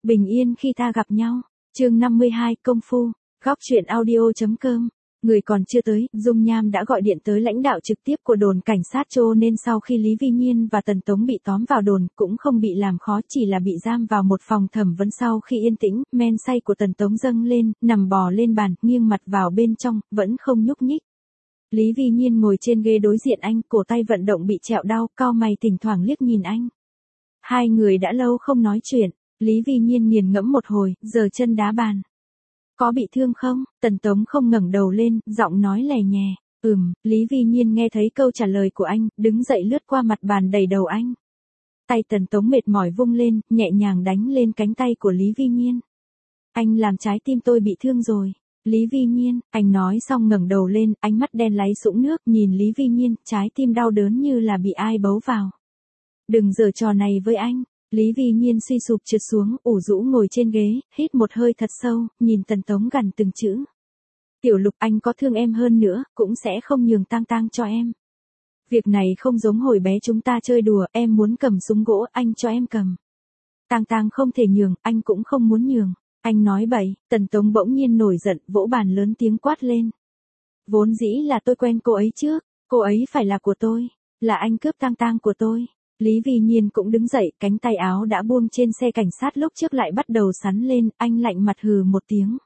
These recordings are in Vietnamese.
Bình yên khi ta gặp nhau. Chương 52 công phu. Góc truyện audio.com. Người còn chưa tới, Dung Nham đã gọi điện tới lãnh đạo trực tiếp của đồn cảnh sát cho nên sau khi Lý Vi Nhiên và Tần Tống bị tóm vào đồn cũng không bị làm khó, chỉ là bị giam vào một phòng thẩm vấn. Sau khi yên tĩnh, men say của Tần Tống dâng lên, nằm bò lên bàn, nghiêng mặt vào bên trong, vẫn không nhúc nhích. Lý Vi Nhiên ngồi trên ghế đối diện anh, cổ tay vận động bị trẹo đau, cau mày thỉnh thoảng liếc nhìn anh. Hai người đã lâu không nói chuyện, Lý Vi Nhiên nghiền ngẫm một hồi, giơ chân đá bàn. Có bị thương không? Tần Tống không ngẩng đầu lên, giọng nói lè nhè. Lý Vi Nhiên nghe thấy câu trả lời của anh, đứng dậy lướt qua mặt bàn đẩy đầu anh. Tay Tần Tống mệt mỏi vung lên, nhẹ nhàng đánh lên cánh tay của Lý Vi Nhiên. Anh làm trái tim tôi bị thương rồi. Lý Vi Nhiên, anh nói xong ngẩng đầu lên, ánh mắt đen láy sũng nước, nhìn Lý Vi Nhiên, trái tim đau đớn như là bị ai bấu vào. Đừng giở trò này với anh. Lý Vi Nhiên suy sụp trượt xuống, ủ rũ ngồi trên ghế, hít một hơi thật sâu, nhìn Tần Tống gằn từng chữ. Tiểu Lục, anh có thương em hơn nữa, cũng sẽ không nhường tang tang cho em. Việc này không giống hồi bé chúng ta chơi đùa, em muốn cầm súng gỗ, anh cho em cầm. Tang tang không thể nhường, anh cũng không muốn nhường. Anh nói bậy. Tần Tống bỗng nhiên nổi giận, vỗ bàn lớn tiếng quát lên. Vốn dĩ là tôi quen cô ấy trước, cô ấy phải là của tôi, là anh cướp tang tang của tôi. Lý Vi Nhiên cũng đứng dậy, cánh tay áo đã buông trên xe cảnh sát lúc trước lại bắt đầu sắn lên, anh lạnh mặt hừ một tiếng.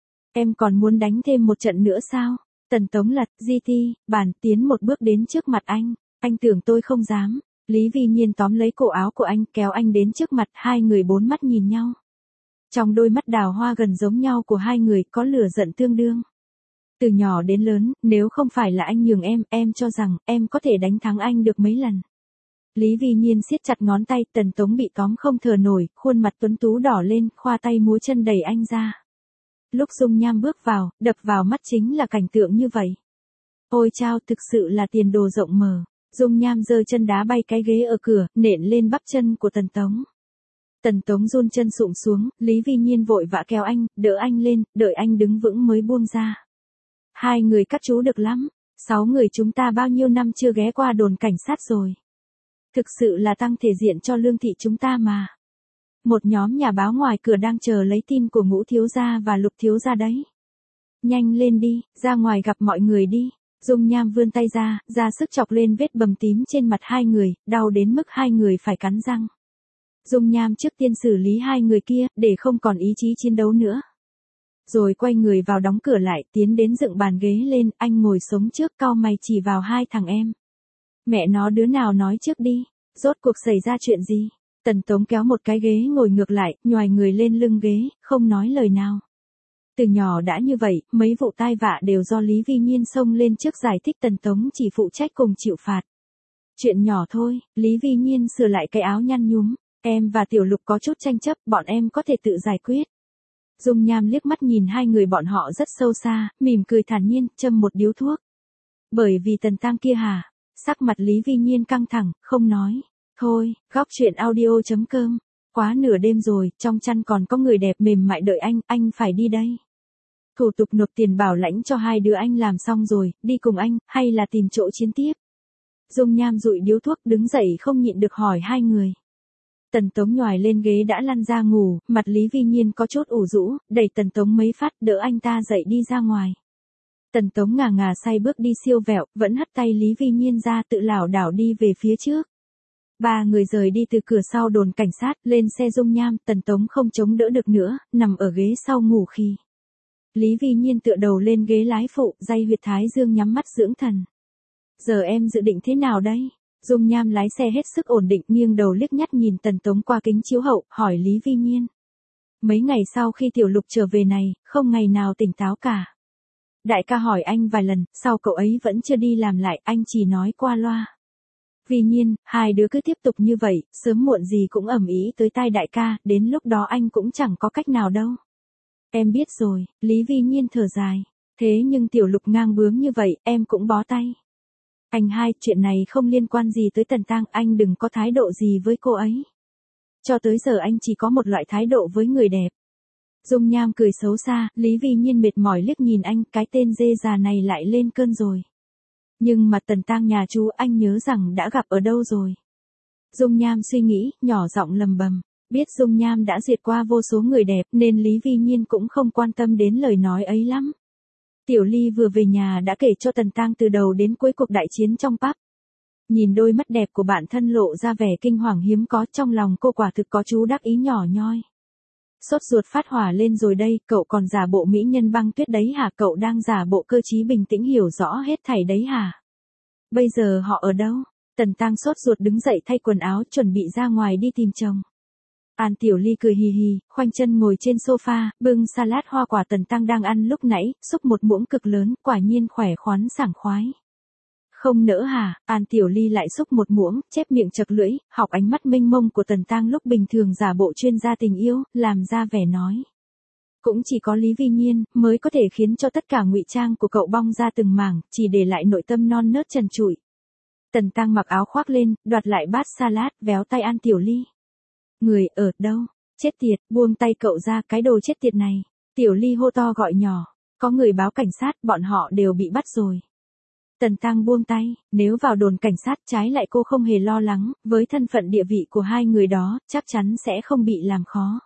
Em còn muốn đánh thêm một trận nữa sao? Tần Tống lật, GT, bàn tiến một bước đến trước mặt anh tưởng tôi không dám. Lý Vi Nhiên tóm lấy cổ áo của anh, kéo anh đến trước mặt, hai người bốn mắt nhìn nhau. Trong đôi mắt đào hoa gần giống nhau của hai người có lửa giận tương đương. Từ nhỏ đến lớn, nếu không phải là anh nhường em cho rằng em có thể đánh thắng anh được mấy lần. Lý Vi Nhiên siết chặt ngón tay, Tần Tống bị tóm không thở nổi, khuôn mặt tuấn tú đỏ lên, khoa tay múa chân đẩy anh ra. Lúc Dung Nham bước vào, đập vào mắt chính là cảnh tượng như vậy. Ôi chao, thực sự là tiền đồ rộng mở. Dung Nham giơ chân đá bay cái ghế ở cửa, nện lên bắp chân của Tần Tống. Tần Tống run chân sụm xuống, Lý Vi Nhiên vội vã kéo anh, đỡ anh lên, đợi anh đứng vững mới buông ra. Hai người các chú được lắm, 6 người chúng ta bao nhiêu năm chưa ghé qua đồn cảnh sát rồi. Thực sự là tăng thể diện cho Lương thị chúng ta mà. Một nhóm nhà báo ngoài cửa đang chờ lấy tin của Ngũ thiếu gia và Lục thiếu gia đấy. Nhanh lên đi, ra ngoài gặp mọi người đi. Dung Nham vươn tay ra sức chọc lên vết bầm tím trên mặt hai người, đau đến mức hai người phải cắn răng. Dung Nham trước tiên xử lý hai người kia, để không còn ý chí chiến đấu nữa. Rồi quay người vào đóng cửa lại, tiến đến dựng bàn ghế lên, anh ngồi sống trước, cau mày chỉ vào hai thằng em. Mẹ nó đứa nào nói trước đi, rốt cuộc xảy ra chuyện gì? Tần Tống kéo một cái ghế ngồi ngược lại, nhoài người lên lưng ghế, không nói lời nào. Từ nhỏ đã như vậy, mấy vụ tai vạ đều do Lý Vi Nhiên xông lên trước giải thích, Tần Tống chỉ phụ trách cùng chịu phạt. Chuyện nhỏ thôi, Lý Vi Nhiên sửa lại cái áo nhăn nhúm, em và Tiểu Lục có chút tranh chấp, bọn em có thể tự giải quyết. Dung Nham liếc mắt nhìn hai người bọn họ rất sâu xa, mỉm cười thản nhiên, châm một điếu thuốc. Bởi vì Tần Tang kia hả? Sắc mặt Lý Vi Nhiên căng thẳng, không nói. Thôi, góc truyện audio.com. Quá nửa đêm rồi, trong chăn còn có người đẹp mềm mại đợi anh phải đi đây. Thủ tục nộp tiền bảo lãnh cho hai đứa anh làm xong rồi, đi cùng anh, hay là tìm chỗ chiến tiếp? Dung Nham dụi điếu thuốc, đứng dậy không nhịn được hỏi hai người. Tần Tống nhoài lên ghế đã lăn ra ngủ, mặt Lý Vi Nhiên có chút ủ rũ, đẩy Tần Tống mấy phát đỡ anh ta dậy đi ra ngoài. Tần Tống ngà ngà say bước đi siêu vẹo, vẫn hất tay Lý Vi Nhiên ra tự lảo đảo đi về phía trước. Ba người rời đi từ cửa sau đồn cảnh sát, lên xe Dung Nham, Tần Tống không chống đỡ được nữa, nằm ở ghế sau ngủ khi. Lý Vi Nhiên tựa đầu lên ghế lái phụ, day huyệt thái dương nhắm mắt dưỡng thần. Giờ em dự định thế nào đây? Dung Nham lái xe hết sức ổn định, nghiêng đầu liếc nhắt nhìn Tần Tống qua kính chiếu hậu, hỏi Lý Vi Nhiên. Mấy ngày sau khi Tiểu Lục trở về này, không ngày nào tỉnh táo cả. Đại ca hỏi anh vài lần, sau cậu ấy vẫn chưa đi làm lại, anh chỉ nói qua loa. Vi Nhiên, hai đứa cứ tiếp tục như vậy, sớm muộn gì cũng ầm ĩ tới tai đại ca, đến lúc đó anh cũng chẳng có cách nào đâu. Em biết rồi, Lý Vi Nhiên thở dài. Thế nhưng Tiểu Lục ngang bướng như vậy, em cũng bó tay. Anh hai, chuyện này không liên quan gì tới Tần Tang, anh đừng có thái độ gì với cô ấy. Cho tới giờ anh chỉ có một loại thái độ với người đẹp. Dung Nham cười xấu xa, Lý Vi Nhiên mệt mỏi liếc nhìn anh, cái tên dê già này lại lên cơn rồi. Nhưng mà Tần Tang nhà chú anh nhớ rằng đã gặp ở đâu rồi. Dung Nham suy nghĩ, nhỏ giọng lầm bầm. Biết dung nham đã duyệt qua vô số người đẹp nên Lý Vi Nhiên cũng không quan tâm đến lời nói ấy lắm. Tiểu Ly vừa về nhà đã kể cho Tần Tăng từ đầu đến cuối cuộc đại chiến trong pub. Nhìn đôi mắt đẹp của bạn thân lộ ra vẻ kinh hoàng hiếm có, trong lòng cô quả thực có chú đắc ý nhỏ nhoi. Sốt ruột phát hỏa lên rồi đây, cậu còn giả bộ mỹ nhân băng tuyết đấy hả? Cậu đang giả bộ cơ trí bình tĩnh hiểu rõ hết thảy đấy hả? Bây giờ họ ở đâu? Tần Tăng sốt ruột đứng dậy thay quần áo chuẩn bị ra ngoài đi tìm chồng. An Tiểu Ly cười hì hì, khoanh chân ngồi trên sofa, bưng salad hoa quả Tần Tăng đang ăn lúc nãy, xúc một muỗng cực lớn, quả nhiên khỏe khoắn sảng khoái. Không nỡ hả? An Tiểu Ly lại xúc một muỗng, chép miệng chật lưỡi, học ánh mắt mênh mông của Tần Tăng lúc bình thường giả bộ chuyên gia tình yêu, làm ra vẻ nói. Cũng chỉ có Lý Vi Nhiên mới có thể khiến cho tất cả ngụy trang của cậu bong ra từng mảng, chỉ để lại nội tâm non nớt trần trụi. Tần Tăng mặc áo khoác lên, đoạt lại bát salad, véo tay An Tiểu Ly. Người ở đâu? Chết tiệt, buông tay cậu ra, cái đồ chết tiệt này. Tiểu Ly hô to gọi nhỏ. Có người báo cảnh sát, bọn họ đều bị bắt rồi. Tần Tăng buông tay, nếu vào đồn cảnh sát trái lại cô không hề lo lắng, với thân phận địa vị của hai người đó, chắc chắn sẽ không bị làm khó.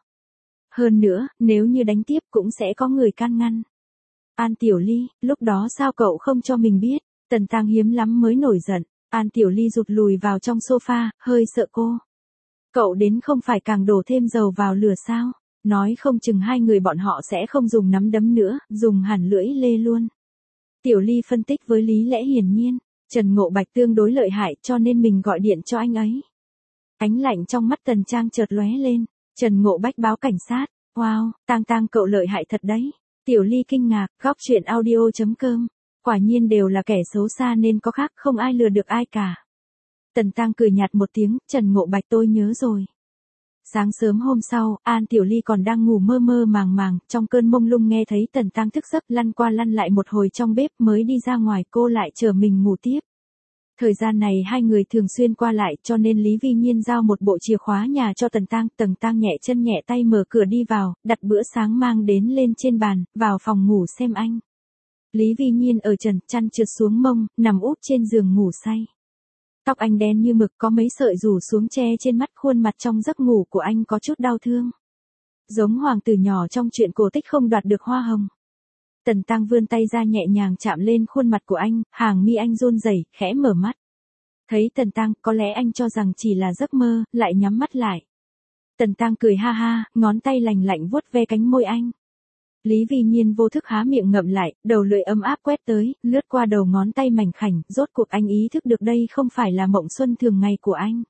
Hơn nữa, nếu như đánh tiếp cũng sẽ có người can ngăn. An Tiểu Ly, lúc đó sao cậu không cho mình biết? Tần Tăng hiếm lắm mới nổi giận. An Tiểu Ly rụt lùi vào trong sofa, hơi sợ cô. Cậu đến không phải càng đổ thêm dầu vào lửa sao? Nói không chừng hai người bọn họ sẽ không dùng nắm đấm nữa, dùng hẳn lưỡi lê luôn. Tiểu Ly phân tích với lý lẽ hiển nhiên, Trần Ngộ Bạch tương đối lợi hại cho nên mình gọi điện cho anh ấy. Ánh lạnh trong mắt Tần Trang chợt lóe lên, Trần Ngộ Bạch báo cảnh sát, wow, Tăng cậu lợi hại thật đấy. Tiểu Ly kinh ngạc, góc truyện audio.com, quả nhiên đều là kẻ xấu xa nên có khác không ai lừa được ai cả. Tần Tăng cười nhạt một tiếng, Trần Ngộ Bạch tôi nhớ rồi. Sáng sớm hôm sau, An Tiểu Ly còn đang ngủ mơ mơ màng màng, trong cơn mông lung nghe thấy Tần Tăng thức giấc lăn qua lăn lại một hồi trong bếp mới đi ra ngoài cô lại chờ mình ngủ tiếp. Thời gian này hai người thường xuyên qua lại cho nên Lý Vi Nhiên giao một bộ chìa khóa nhà cho Tần Tăng nhẹ chân nhẹ tay mở cửa đi vào, đặt bữa sáng mang đến lên trên bàn, vào phòng ngủ xem anh. Lý Vi Nhiên ở trần, chăn trượt xuống mông, nằm úp trên giường ngủ say. Tóc anh đen như mực có mấy sợi rủ xuống che trên mắt, khuôn mặt trong giấc ngủ của anh có chút đau thương. Giống hoàng tử nhỏ trong truyện cổ tích không đoạt được hoa hồng. Tần Tăng vươn tay ra nhẹ nhàng chạm lên khuôn mặt của anh, hàng mi anh run rẩy, khẽ mở mắt. Thấy Tần Tăng, có lẽ anh cho rằng chỉ là giấc mơ, lại nhắm mắt lại. Tần Tăng cười ha ha, ngón tay lành lạnh vuốt ve cánh môi anh. Lý Vi Nhiên vô thức há miệng ngậm lại, đầu lưỡi ấm áp quét tới, lướt qua đầu ngón tay mảnh khảnh, rốt cuộc anh ý thức được đây không phải là mộng xuân thường ngày của anh.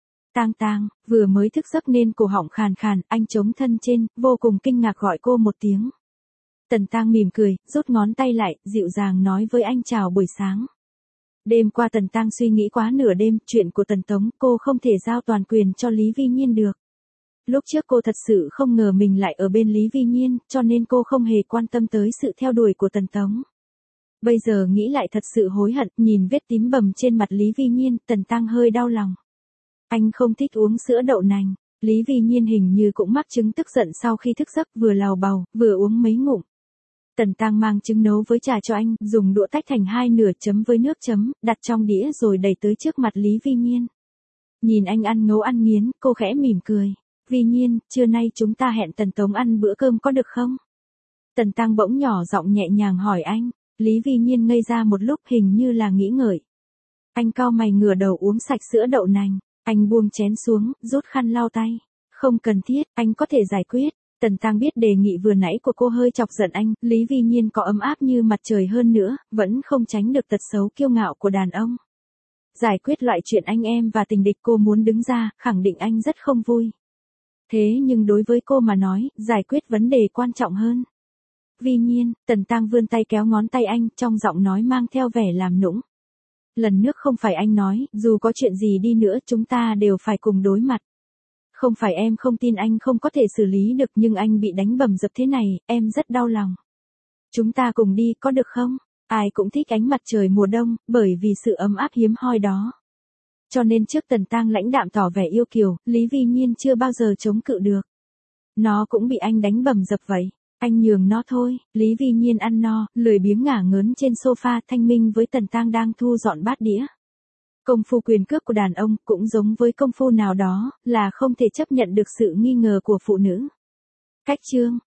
Tăng, vừa mới thức giấc nên cổ họng khàn khàn, anh chống thân trên, vô cùng kinh ngạc gọi cô một tiếng. Tần Tăng mỉm cười, rút ngón tay lại, dịu dàng nói với anh chào buổi sáng. Đêm qua Tần Tăng suy nghĩ quá nửa đêm, chuyện của Tần Tống, cô không thể giao toàn quyền cho Lý Vi Nhiên được. Lúc trước cô thật sự không ngờ mình lại ở bên Lý Vi Nhiên, cho nên cô không hề quan tâm tới sự theo đuổi của Tần Tống. Bây giờ nghĩ lại thật sự hối hận, nhìn vết tím bầm trên mặt Lý Vi Nhiên, Tần Tăng hơi đau lòng. Anh không thích uống sữa đậu nành, Lý Vi Nhiên hình như cũng mắc chứng tức giận sau khi thức giấc, vừa lào bầu, vừa uống mấy ngụm. Tần Tăng mang trứng nấu với trà cho anh, dùng đũa tách thành hai nửa chấm với nước chấm, đặt trong đĩa rồi đẩy tới trước mặt Lý Vi Nhiên. Nhìn anh ăn ngấu ăn nghiến, cô khẽ mỉm cười. Vi Nhiên, trưa nay chúng ta hẹn Tần Tống ăn bữa cơm có được không? Tần Tăng bỗng nhỏ giọng nhẹ nhàng hỏi anh. Lý Vi Nhiên ngây ra một lúc, hình như là nghĩ ngợi. Anh cau mày ngửa đầu uống sạch sữa đậu nành. Anh buông chén xuống, rút khăn lau tay. Không cần thiết, anh có thể giải quyết. Tần Tăng biết đề nghị vừa nãy của cô hơi chọc giận anh. Lý Vi Nhiên có ấm áp như mặt trời hơn nữa, vẫn không tránh được tật xấu kiêu ngạo của đàn ông. Giải quyết loại chuyện anh em và tình địch, cô muốn đứng ra, khẳng định anh rất không vui. Thế nhưng đối với cô mà nói, giải quyết vấn đề quan trọng hơn. Vi Nhiên, Tần Tăng vươn tay kéo ngón tay anh, trong giọng nói mang theo vẻ làm nũng. Lần nước không phải anh nói, dù có chuyện gì đi nữa chúng ta đều phải cùng đối mặt. Không phải em không tin anh không có thể xử lý được, nhưng anh bị đánh bầm dập thế này, em rất đau lòng. Chúng ta cùng đi có được không? Ai cũng thích ánh mặt trời mùa đông, bởi vì sự ấm áp hiếm hoi đó. Cho nên trước Tần Tăng lãnh đạm tỏ vẻ yêu kiều, Lý Vi Nhiên chưa bao giờ chống cự được. Nó cũng bị anh đánh bầm dập vậy. Anh nhường nó thôi. Lý Vi Nhiên ăn no, lười biếng ngả ngớn trên sofa, thanh minh với Tần Tăng đang thu dọn bát đĩa. Công phu quyền cước của đàn ông cũng giống với công phu nào đó, là không thể chấp nhận được sự nghi ngờ của phụ nữ. Cách chương